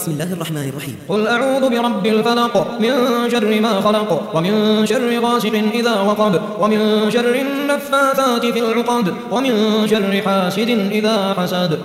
بسم الله الرحمن الرحيم. قل أعوذ برب الفلق من شر ما خلق ومن شر غاسق إذا وقب ومن شر النفاثات في العقد ومن شر حاسد إذا حسد.